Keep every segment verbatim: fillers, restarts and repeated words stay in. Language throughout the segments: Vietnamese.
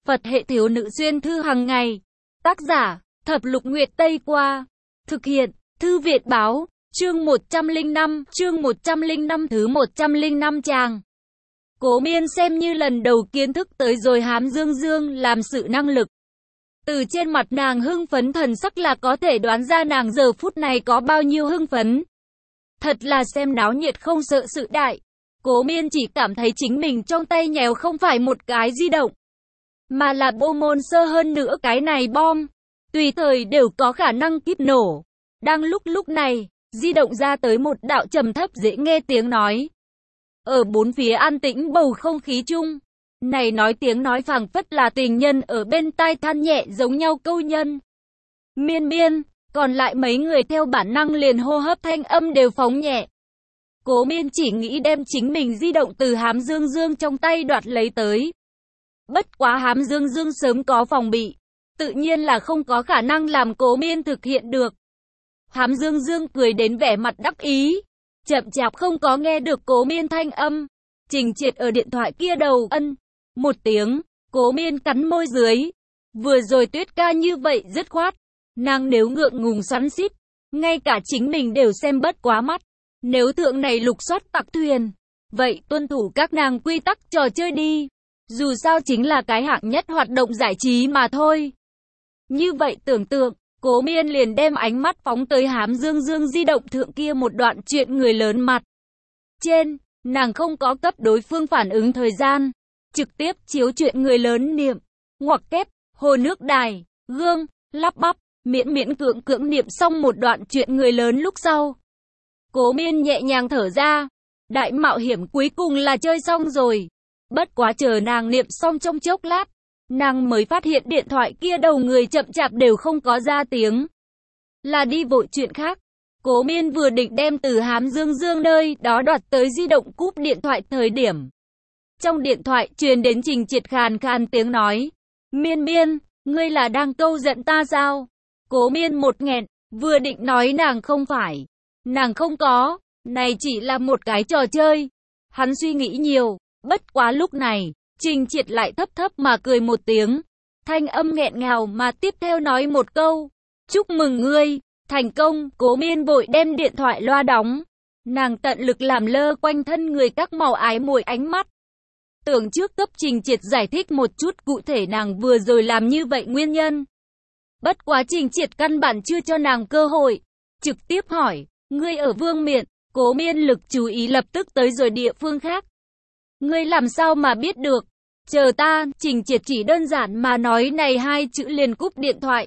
Phật hệ thiếu nữ xuyên thư hàng ngày. Tác giả, Thập Lục Nguyệt Tây Qua. Thực hiện, Thư Viện Báo. Chương một trăm lẻ năm, chương một trăm lẻ năm thứ một trăm lẻ năm trang. Cố Miên xem như lần đầu kiến thức tới rồi Hám Dương Dương làm sự năng lực. Từ trên mặt nàng hưng phấn thần sắc là có thể đoán ra nàng giờ phút này có bao nhiêu hưng phấn. Thật là xem náo nhiệt không sợ sự đại. Cố Miên chỉ cảm thấy chính mình trong tay nhèo không phải một cái di động, mà là bô môn sơ hơn nữa cái này bom. Tùy thời đều có khả năng kíp nổ. Đang lúc lúc này, di động ra tới một đạo trầm thấp dễ nghe tiếng nói. Ở bốn phía an tĩnh bầu không khí chung. Này nói tiếng nói phảng phất là tình nhân ở bên tai than nhẹ giống nhau câu nhân. Miên miên, còn lại mấy người theo bản năng liền hô hấp thanh âm đều phóng nhẹ. Cố Miên chỉ nghĩ đem chính mình di động từ Hám Dương Dương trong tay đoạt lấy tới. Bất quá Hám Dương Dương sớm có phòng bị, tự nhiên là không có khả năng làm Cố Miên thực hiện được. Hám Dương Dương cười đến vẻ mặt đắc ý, chậm chạp không có nghe được Cố Miên thanh âm. Trình Triệt ở điện thoại kia đầu ân một tiếng, Cố Miên cắn môi dưới. Vừa rồi Tuyết ca như vậy dứt khoát, nàng nếu ngượng ngùng xoắn xít, ngay cả chính mình đều xem bất quá mắt. Nếu thượng này lục soát tặc thuyền, vậy tuân thủ các nàng quy tắc trò chơi đi. Dù sao chính là cái hạng nhất hoạt động giải trí mà thôi. Như vậy tưởng tượng, Cố Miên liền đem ánh mắt phóng tới Hám Dương Dương di động thượng kia một đoạn chuyện người lớn mặt. Trên, nàng không có cấp đối phương phản ứng thời gian, trực tiếp chiếu chuyện người lớn niệm, ngoặc kép, hồ nước đài, gương, lắp bắp, miễn miễn cưỡng cưỡng niệm xong một đoạn chuyện người lớn lúc sau. Cố Miên nhẹ nhàng thở ra, đại mạo hiểm cuối cùng là chơi xong rồi. Bất quá chờ nàng niệm xong trong chốc lát, nàng mới phát hiện điện thoại kia đầu người chậm chạp đều không có ra tiếng. Là đi vội chuyện khác. Cố Miên vừa định đem từ Hám Dương Dương nơi đó đoạt tới di động cúp điện thoại thời điểm. Trong điện thoại truyền đến Trình Triệt khàn khàn tiếng nói. Miên miên, ngươi là đang câu giận ta sao? Cố Miên một nghẹn, vừa định nói nàng không phải. Nàng không có, này chỉ là một cái trò chơi. Hắn suy nghĩ nhiều, bất quá lúc này, Trình Triệt lại thấp thấp mà cười một tiếng. Thanh âm nghẹn ngào mà tiếp theo nói một câu. Chúc mừng ngươi, thành công. Cố Miên vội đem điện thoại loa đóng. Nàng tận lực làm lơ quanh thân người các màu ái mùi ánh mắt. Tưởng trước cấp Trình Triệt giải thích một chút cụ thể nàng vừa rồi làm như vậy nguyên nhân. Bất quá Trình Triệt căn bản chưa cho nàng cơ hội. Trực tiếp hỏi, ngươi ở Vương Miện. Cố Miên lực chú ý lập tức tới rồi địa phương khác. Ngươi làm sao mà biết được? Chờ ta. Trình Triệt chỉ đơn giản mà nói này hai chữ liền cúp điện thoại.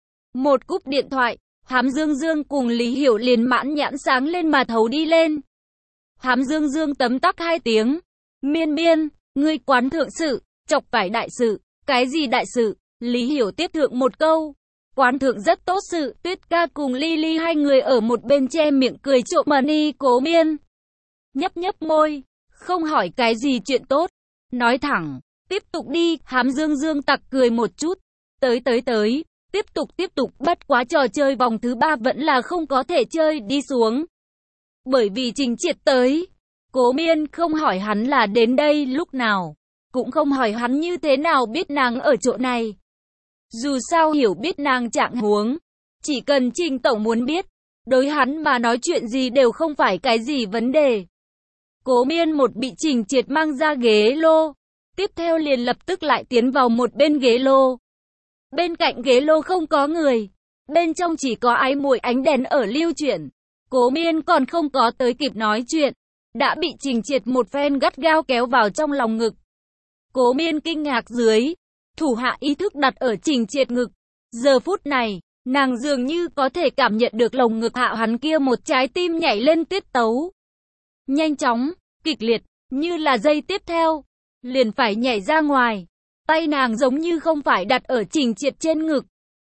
Một cúp điện thoại, Hám Dương Dương cùng Lý Hiểu liền mãn nhãn sáng lên mà thấu đi lên. Hám Dương Dương tấm tắc hai tiếng. Miên miên, ngươi quán thượng sự, chọc phải đại sự. Cái gì đại sự? Lý Hiểu tiếp thượng một câu. Quán thượng rất tốt sự. Tuyết ca cùng Ly Ly hai người ở một bên che miệng cười trộm mà ni. Cố Miên nhấp nhấp môi, không hỏi cái gì chuyện tốt. Nói thẳng, tiếp tục đi. Hám Dương Dương tặc cười một chút. Tới tới tới, tiếp tục tiếp tục. Bất quá trò chơi vòng thứ ba vẫn là không có thể chơi đi xuống. Bởi vì Trình Triệt tới. Cố Miên không hỏi hắn là đến đây lúc nào, cũng không hỏi hắn như thế nào biết nàng ở chỗ này. Dù sao hiểu biết nàng trạng huống, chỉ cần Trình tổng muốn biết, đối hắn mà nói chuyện gì đều không phải cái gì vấn đề. Cố Miên một bị Trình Triệt mang ra ghế lô, tiếp theo liền lập tức lại tiến vào một bên ghế lô. Bên cạnh ghế lô không có người, bên trong chỉ có ái mùi ánh đèn ở lưu chuyển. Cố Miên còn không có tới kịp nói chuyện, đã bị Trình Triệt một phen gắt gao kéo vào trong lòng ngực. Cố Miên kinh ngạc dưới, thủ hạ ý thức đặt ở Trình Triệt ngực. Giờ phút này, nàng dường như có thể cảm nhận được lồng ngực hạ hắn kia một trái tim nhảy lên tiết tấu. Nhanh chóng, kịch liệt, như là giây tiếp theo, liền phải nhảy ra ngoài. Tay nàng giống như không phải đặt ở Trình Triệt trên ngực,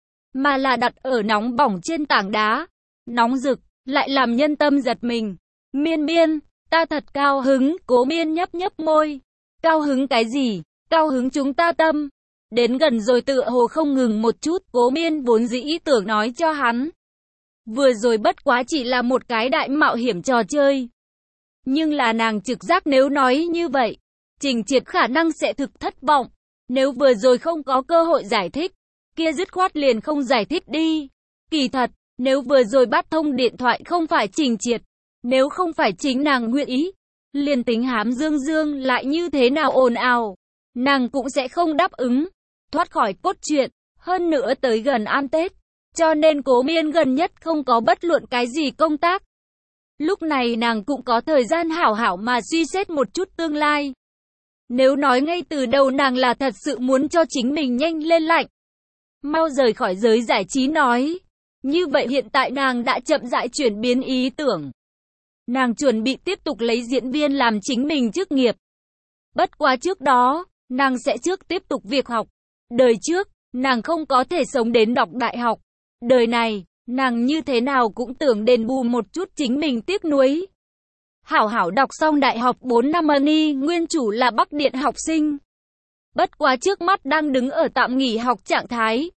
mà là đặt ở nóng bỏng trên tảng đá. Nóng rực, lại làm nhân tâm giật mình. Miên miên, ta thật cao hứng. Cố Miên nhấp nhấp môi. Cao hứng cái gì? Cao hứng chúng ta tâm. Đến gần rồi tựa hồ không ngừng một chút. Cố Miên vốn dĩ ý tưởng nói cho hắn. Vừa rồi bất quá chỉ là một cái đại mạo hiểm trò chơi. Nhưng là nàng trực giác nếu nói như vậy, Trình Triệt khả năng sẽ thực thất vọng. Nếu vừa rồi không có cơ hội giải thích, kia dứt khoát liền không giải thích đi. Kỳ thật, nếu vừa rồi bắt thông điện thoại không phải Trình Triệt, nếu không phải chính nàng nguyện ý, liền tính Hám Dương Dương lại như thế nào ồn ào, nàng cũng sẽ không đáp ứng. Thoát khỏi cốt truyện, hơn nữa tới gần ăn Tết, cho nên Cố Miên gần nhất không có bất luận cái gì công tác. Lúc này nàng cũng có thời gian hảo hảo mà suy xét một chút tương lai. Nếu nói ngay từ đầu nàng là thật sự muốn cho chính mình nhanh lên lạnh, mau rời khỏi giới giải trí nói, như vậy hiện tại nàng đã chậm rãi chuyển biến ý tưởng. Nàng chuẩn bị tiếp tục lấy diễn viên làm chính mình chức nghiệp. Bất quá trước đó, nàng sẽ trước tiếp tục việc học. Đời trước, nàng không có thể sống đến đọc đại học. Đời này, nàng như thế nào cũng tưởng đền bù một chút chính mình tiếc nuối. Hảo hảo đọc xong đại học bốn năm Money, nguyên chủ là Bắc Điện học sinh. Bất quá trước mắt đang đứng ở tạm nghỉ học trạng thái.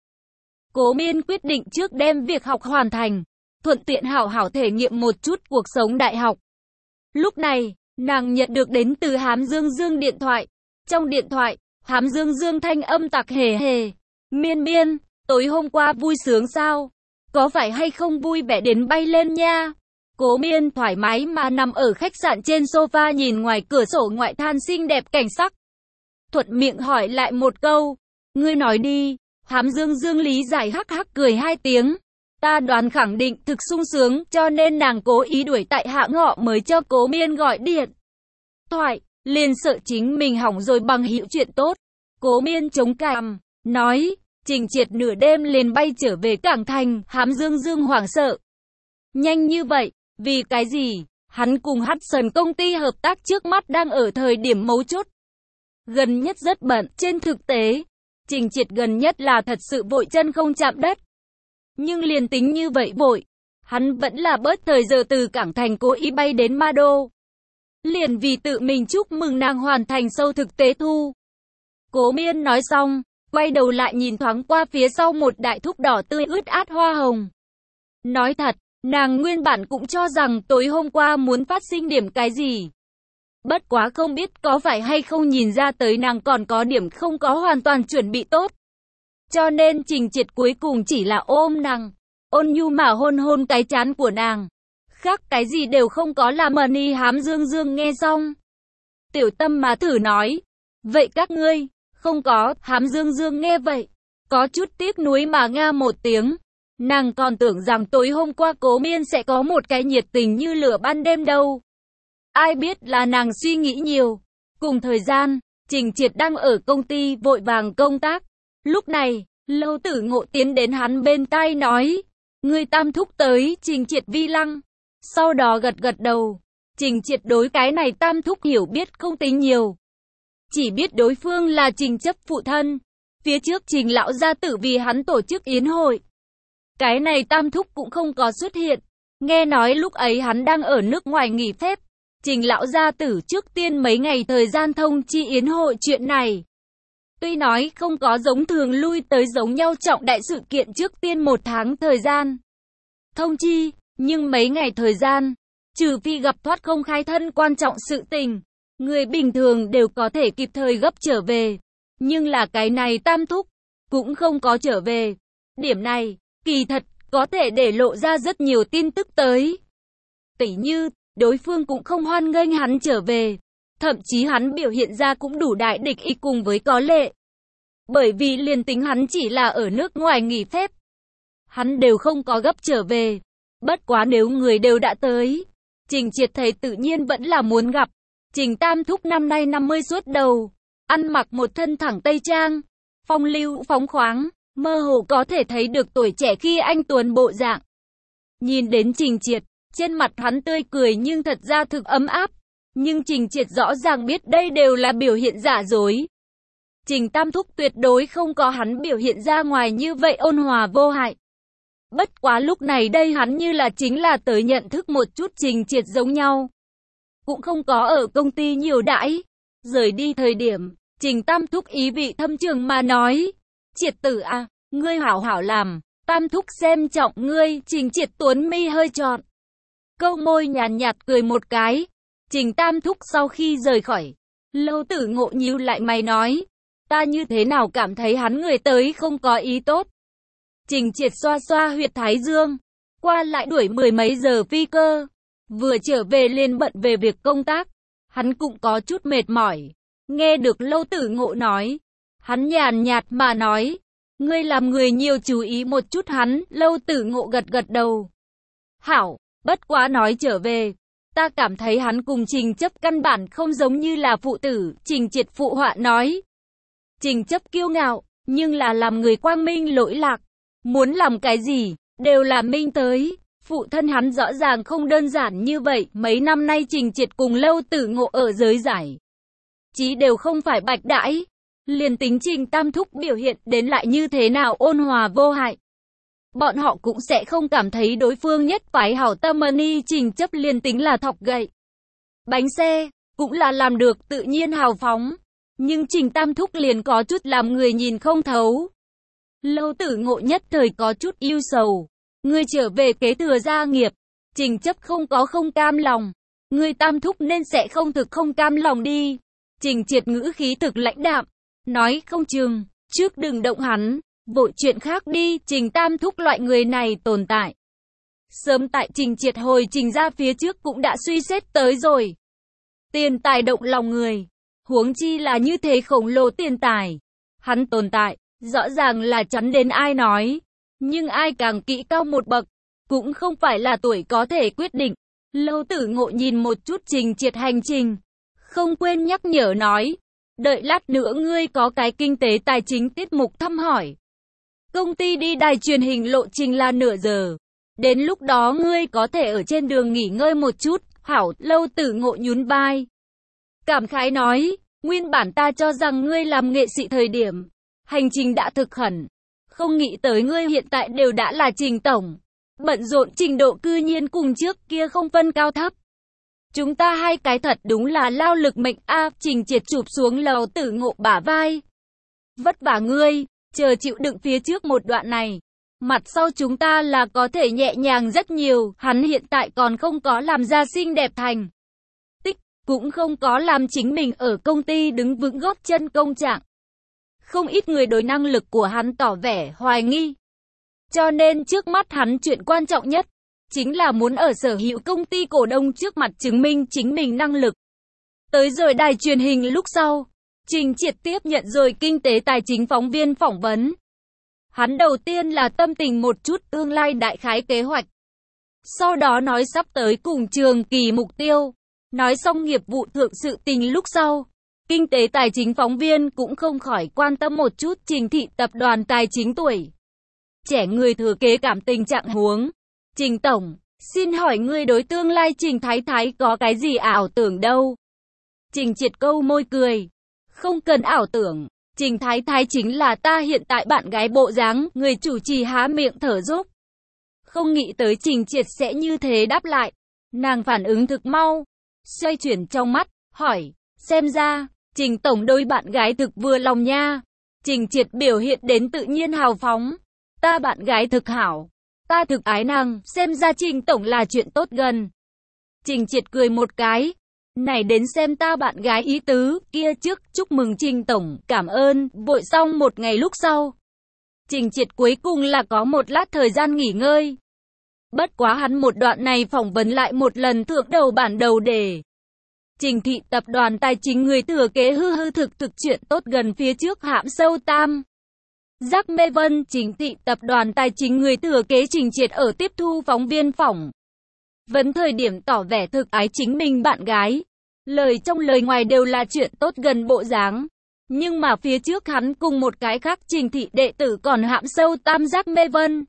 Cố Miên quyết định trước đem việc học hoàn thành, thuận tiện hảo hảo thể nghiệm một chút cuộc sống đại học. Lúc này, nàng nhận được đến từ Hám Dương Dương điện thoại. Trong điện thoại, Hám Dương Dương thanh âm tặc hề hề. Miên Miên, tối hôm qua vui sướng sao? Có phải hay không vui vẻ đến bay lên nha? Cố Miên thoải mái mà nằm ở khách sạn trên sofa nhìn ngoài cửa sổ ngoại than xinh đẹp cảnh sắc. Thuận miệng hỏi lại một câu. Ngươi nói đi. Hám Dương Dương lý giải hắc hắc cười hai tiếng. Ta đoán khẳng định thực sung sướng, cho nên nàng cố ý đuổi tại hạ ngọ mới cho Cố Miên gọi điện thoại, liền sợ chính mình hỏng rồi bằng hữu chuyện tốt. Cố Miên chống cằm, nói, Trình Triệt nửa đêm liền bay trở về Cảng Thành. Hám Dương Dương hoảng sợ. Nhanh như vậy, vì cái gì? Hắn cùng Hudson công ty hợp tác trước mắt đang ở thời điểm mấu chốt. Gần nhất rất bận, trên thực tế, Trình Triệt gần nhất là thật sự vội chân không chạm đất. Nhưng liền tính như vậy vội, hắn vẫn là bớt thời giờ từ Cảng Thành cố ý bay đến Ma Đô. Liền vì tự mình chúc mừng nàng hoàn thành sâu thực tế thu. Cố Miên nói xong, quay đầu lại nhìn thoáng qua phía sau một đại thúc đỏ tươi ướt át hoa hồng. Nói thật, nàng nguyên bản cũng cho rằng tối hôm qua muốn phát sinh điểm cái gì. Bất quá không biết có phải hay không nhìn ra tới nàng còn có điểm không có hoàn toàn chuẩn bị tốt. Cho nên Trình Triệt cuối cùng chỉ là ôm nàng, ôn nhu mà hôn hôn cái trán của nàng. Khác cái gì đều không có làm. Money Hám Dương Dương nghe xong, tiểu tâm mà thử nói. Vậy các ngươi, không có. Hám Dương Dương nghe vậy, có chút tiếc nuối mà nga một tiếng. Nàng còn tưởng rằng tối hôm qua Cố Miên sẽ có một cái nhiệt tình như lửa ban đêm đâu. Ai biết là nàng suy nghĩ nhiều. Cùng thời gian, Trình Triệt đang ở công ty vội vàng công tác. Lúc này, Lâu Tử Ngộ tiến đến hắn bên tai nói, ngươi tam thúc tới. Trình Triệt vi lăng, sau đó gật gật đầu. Trình Triệt đối cái này tam thúc hiểu biết không tính nhiều, chỉ biết đối phương là Trình chấp phụ thân. Phía trước Trình lão gia tử vì hắn tổ chức yến hội, cái này tam thúc cũng không có xuất hiện. Nghe nói lúc ấy hắn đang ở nước ngoài nghỉ phép. Trình lão gia tử trước tiên mấy ngày thời gian thông chi yến hội chuyện này. Tuy nói không có giống thường lui tới giống nhau trọng đại sự kiện trước tiên một tháng thời gian thông chi, nhưng mấy ngày thời gian, trừ phi gặp thoát không khai thân quan trọng sự tình, người bình thường đều có thể kịp thời gấp trở về. Nhưng là cái này tam thúc, cũng không có trở về. Điểm này, kỳ thật, có thể để lộ ra rất nhiều tin tức tới. Tỉ như, đối phương cũng không hoan nghênh hắn trở về. Thậm chí hắn biểu hiện ra cũng đủ đại địch ý cùng với có lệ. Bởi vì liền tính hắn chỉ là ở nước ngoài nghỉ phép, hắn đều không có gấp trở về. Bất quá nếu người đều đã tới, Trình Triệt thấy tự nhiên vẫn là muốn gặp. Trình tam thúc năm nay năm mươi suốt đầu, ăn mặc một thân thẳng tây trang, phong lưu phóng khoáng, mơ hồ có thể thấy được tuổi trẻ khi anh tuấn bộ dạng. Nhìn đến Trình Triệt, trên mặt hắn tươi cười nhưng thật ra thực ấm áp. Nhưng Trình Triệt rõ ràng biết đây đều là biểu hiện giả dối. Trình tam thúc tuyệt đối không có hắn biểu hiện ra ngoài như vậy ôn hòa vô hại. Bất quá lúc này đây hắn như là chính là tới nhận thức một chút Trình Triệt giống nhau. Cũng không có ở công ty nhiều đãi. Rời đi thời điểm, Trình tam thúc ý vị thâm trường mà nói, Triệt tử à, ngươi hảo hảo làm, tam thúc xem trọng ngươi. Trình Triệt tuấn mi hơi trọn, câu môi nhàn nhạt, nhạt cười một cái. Trình tam thúc sau khi rời khỏi, Lâu Tử Ngộ nhíu lại mày nói, ta như thế nào cảm thấy hắn người tới không có ý tốt. Trình Triệt xoa xoa huyệt thái dương, qua lại đuổi mười mấy giờ phi cơ, vừa trở về liền bận về việc công tác, hắn cũng có chút mệt mỏi. Nghe được Lâu Tử Ngộ nói, hắn nhàn nhạt mà nói, ngươi làm người nhiều chú ý một chút hắn. Lâu Tử Ngộ gật gật đầu. Hảo, bất quá nói trở về, ta cảm thấy hắn cùng Trình Chấp căn bản không giống như là phụ tử. Trình Triệt phụ họa nói. Trình Chấp kiêu ngạo, nhưng là làm người quang minh lỗi lạc, muốn làm cái gì, đều là minh tới. Phụ thân hắn rõ ràng không đơn giản như vậy. Mấy năm nay Trình Triệt cùng Lâu Tử Ngộ ở giới giải trí đều không phải bạch đãi. Liền tính Trình Tam Thúc biểu hiện đến lại như thế nào ôn hòa vô hại, bọn họ cũng sẽ không cảm thấy đối phương nhất phái hảo tâm. Ni Trình Chấp liền tính là thọc gậy bánh xe, cũng là làm được tự nhiên hào phóng. Nhưng Trình Tam Thúc liền có chút làm người nhìn không thấu. Lâu Tử Ngộ nhất thời có chút ưu sầu. Ngươi trở về kế thừa gia nghiệp, Trình Chấp không có không cam lòng. Ngươi Tam Thúc nên sẽ không thực không cam lòng đi. Trình Triệt ngữ khí thực lãnh đạm, nói không chừng, trước đừng động hắn, vội chuyện khác đi. Trình Tam Thúc loại người này tồn tại sớm tại Trình Triệt hồi Trình ra phía trước cũng đã suy xét tới rồi. Tiền tài động lòng người, huống chi là như thế khổng lồ tiền tài. Hắn tồn tại, rõ ràng là chắn đến ai nói. Nhưng ai càng kỹ cao một bậc, cũng không phải là tuổi có thể quyết định. Lâu Tử Ngộ nhìn một chút Trình Triệt hành trình, không quên nhắc nhở nói, đợi lát nữa ngươi có cái kinh tế tài chính tiết mục thăm hỏi. Công ty đi đài truyền hình lộ trình là nửa giờ. Đến lúc đó ngươi có thể ở trên đường nghỉ ngơi một chút. Hảo. Lâu Tử Ngộ nhún vai, cảm khái nói, nguyên bản ta cho rằng ngươi làm nghệ sĩ thời điểm, hành trình đã thực khẩn. Không nghĩ tới ngươi hiện tại đều đã là Trình tổng. Bận rộn trình độ cư nhiên cùng trước kia không phân cao thấp. Chúng ta hai cái thật đúng là lao lực mệnh a. Trình Triệt chụp xuống Lâu Tử Ngộ bả vai. Vất vả ngươi, chờ chịu đựng phía trước một đoạn này. Mặt sau chúng ta là có thể nhẹ nhàng rất nhiều. Hắn hiện tại còn không có làm ra xinh đẹp thành tích, cũng không có làm chính mình ở công ty đứng vững gót chân công trạng. Không ít người đối năng lực của hắn tỏ vẻ hoài nghi. Cho nên trước mắt hắn chuyện quan trọng nhất chính là muốn ở sở hữu công ty cổ đông trước mặt chứng minh chính mình năng lực. Tới rồi đài truyền hình lúc sau, Trình Triệt tiếp nhận rồi kinh tế tài chính phóng viên phỏng vấn. Hắn đầu tiên là tâm tình một chút tương lai đại khái kế hoạch. Sau đó nói sắp tới cùng trường kỳ mục tiêu. Nói xong nghiệp vụ thượng sự tình lúc sau, kinh tế tài chính phóng viên cũng không khỏi quan tâm một chút Trình thị tập đoàn tài chính tuổi trẻ người thừa kế cảm tình trạng huống. Trình tổng, xin hỏi ngươi đối tương lai Trình Thái Thái có cái gì ảo tưởng đâu? Trình Triệt câu môi cười. Không cần ảo tưởng, Trình Thái Thái chính là ta hiện tại bạn gái bộ dáng. Người chủ trì há miệng thở dốc. Không nghĩ tới Trình Triệt sẽ như thế đáp lại. Nàng phản ứng thực mau, xoay chuyển trong mắt, hỏi, xem ra, Trình tổng đôi bạn gái thực vừa lòng nha. Trình Triệt biểu hiện đến tự nhiên hào phóng. Ta bạn gái thực hảo, ta thực ái nàng, xem ra Trình tổng là chuyện tốt gần. Trình Triệt cười một cái, này đến xem ta bạn gái ý tứ, kia trước chúc mừng Trình tổng, cảm ơn. Vội xong một ngày lúc sau, Trình Triệt cuối cùng là có một lát thời gian nghỉ ngơi. Bất quá hắn một đoạn này phỏng vấn lại một lần thượng đầu bản đầu đề. Trình thị tập đoàn tài chính người thừa kế hư hư thực thực chuyện tốt gần phía trước hãm sâu tam giác mê vân. Trình thị tập đoàn tài chính người thừa kế Trình Triệt ở tiếp thu phóng viên phỏng vấn thời điểm tỏ vẻ thực ái chính mình bạn gái. Lời trong lời ngoài đều là chuyện tốt gần bộ dáng. Nhưng mà phía trước hắn cùng một cái khác Trình thị đệ tử còn hãm sâu tam giác mê vân.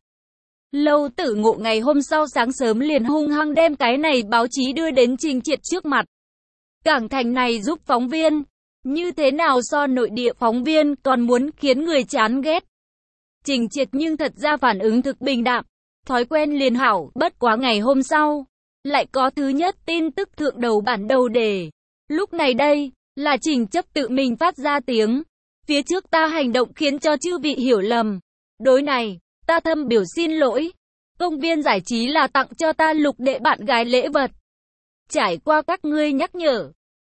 Lâu Tử Ngộ ngày hôm sau sáng sớm liền hung hăng đem cái này báo chí đưa đến Trình Triệt trước mặt. Cảng thành này giúp phóng viên, như thế nào so nội địa phóng viên còn muốn khiến người chán ghét. Trình Triệt nhưng thật ra phản ứng thực bình đạm, thói quen liền hảo. Bất quá ngày hôm sau, lại có thứ nhất tin tức thượng đầu bản đầu đề. Lúc này đây, là Trình Chấp tự mình phát ra tiếng. Phía trước ta hành động khiến cho chư vị hiểu lầm. Đối này, ta thâm biểu xin lỗi. Công viên giải trí là tặng cho ta lục đệ bạn gái lễ vật. Trải qua các ngươi nhắc nhở,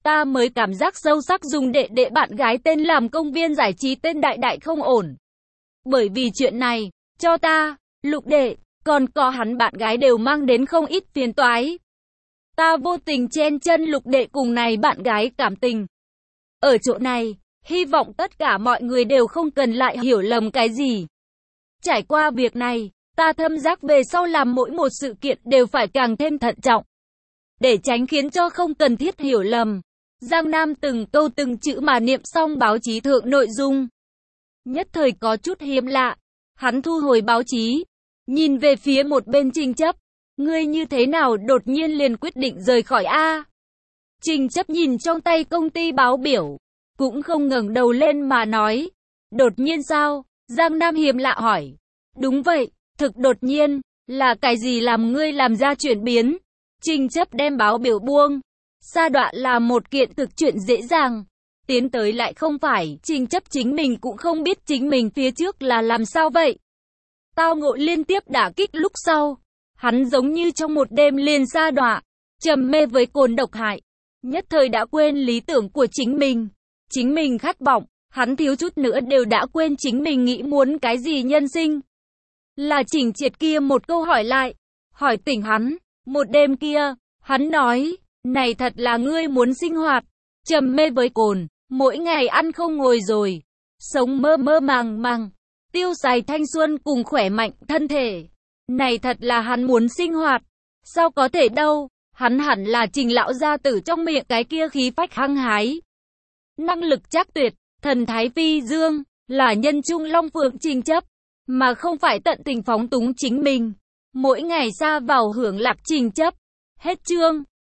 Ta mới cảm giác sâu sắc dùng đệ đệ bạn gái tên làm công viên giải trí tên Đại Đại không ổn. Bởi vì chuyện này, cho ta, Lục đệ, còn có hắn bạn gái đều mang đến không ít phiền toái. Ta vô tình chen chân Lục đệ cùng này bạn gái cảm tình. Ở chỗ này, hy vọng tất cả mọi người đều không cần lại hiểu lầm cái gì. Trải qua việc này, ta thâm giác về sau làm mỗi một sự kiện đều phải càng thêm thận trọng. Để tránh khiến cho không cần thiết hiểu lầm. Giang Nam từng câu từng chữ mà niệm xong báo chí thượng nội dung. Nhất thời có chút hiếm lạ. Hắn thu hồi báo chí. Nhìn về phía một bên Trình Chấp. Ngươi như thế nào đột nhiên liền quyết định rời khỏi A? Trình Chấp nhìn trong tay công ty báo biểu. Cũng không ngẩng đầu lên mà nói. Đột nhiên sao? Giang Nam hiếm lạ hỏi. Đúng vậy, thực đột nhiên. Là cái gì làm ngươi làm ra chuyển biến? Trình Chấp đem báo biểu buông. Sa đọa là một kiện thực chuyện dễ dàng. Tiến tới lại không phải. Trình Chấp chính mình cũng không biết chính mình phía trước là làm sao vậy. Tao ngộ liên tiếp đả kích lúc sau. Hắn giống như trong một đêm liền sa đọa. Trầm mê với cồn độc hại. Nhất thời đã quên lý tưởng của chính mình. Chính mình khát vọng. Hắn thiếu chút nữa đều đã quên chính mình nghĩ muốn cái gì nhân sinh. Là Trình Triệt kia một câu hỏi lại. Hỏi tỉnh hắn. Một đêm kia, hắn nói. Này thật là ngươi muốn sinh hoạt. Trầm mê với cồn. Mỗi ngày ăn không ngồi rồi. Sống mơ mơ màng màng. Tiêu xài thanh xuân cùng khỏe mạnh thân thể. Này thật là hắn muốn sinh hoạt. Sao có thể đâu. Hắn hẳn là Trình lão gia tử trong miệng cái kia khí phách hăng hái. Năng lực trác tuyệt. Thần thái phi dương. Là nhân trung long phượng Trình Chấp. Mà không phải tận tình phóng túng chính mình. Mỗi ngày xa vào hưởng lạc Trình Chấp. Hết chương.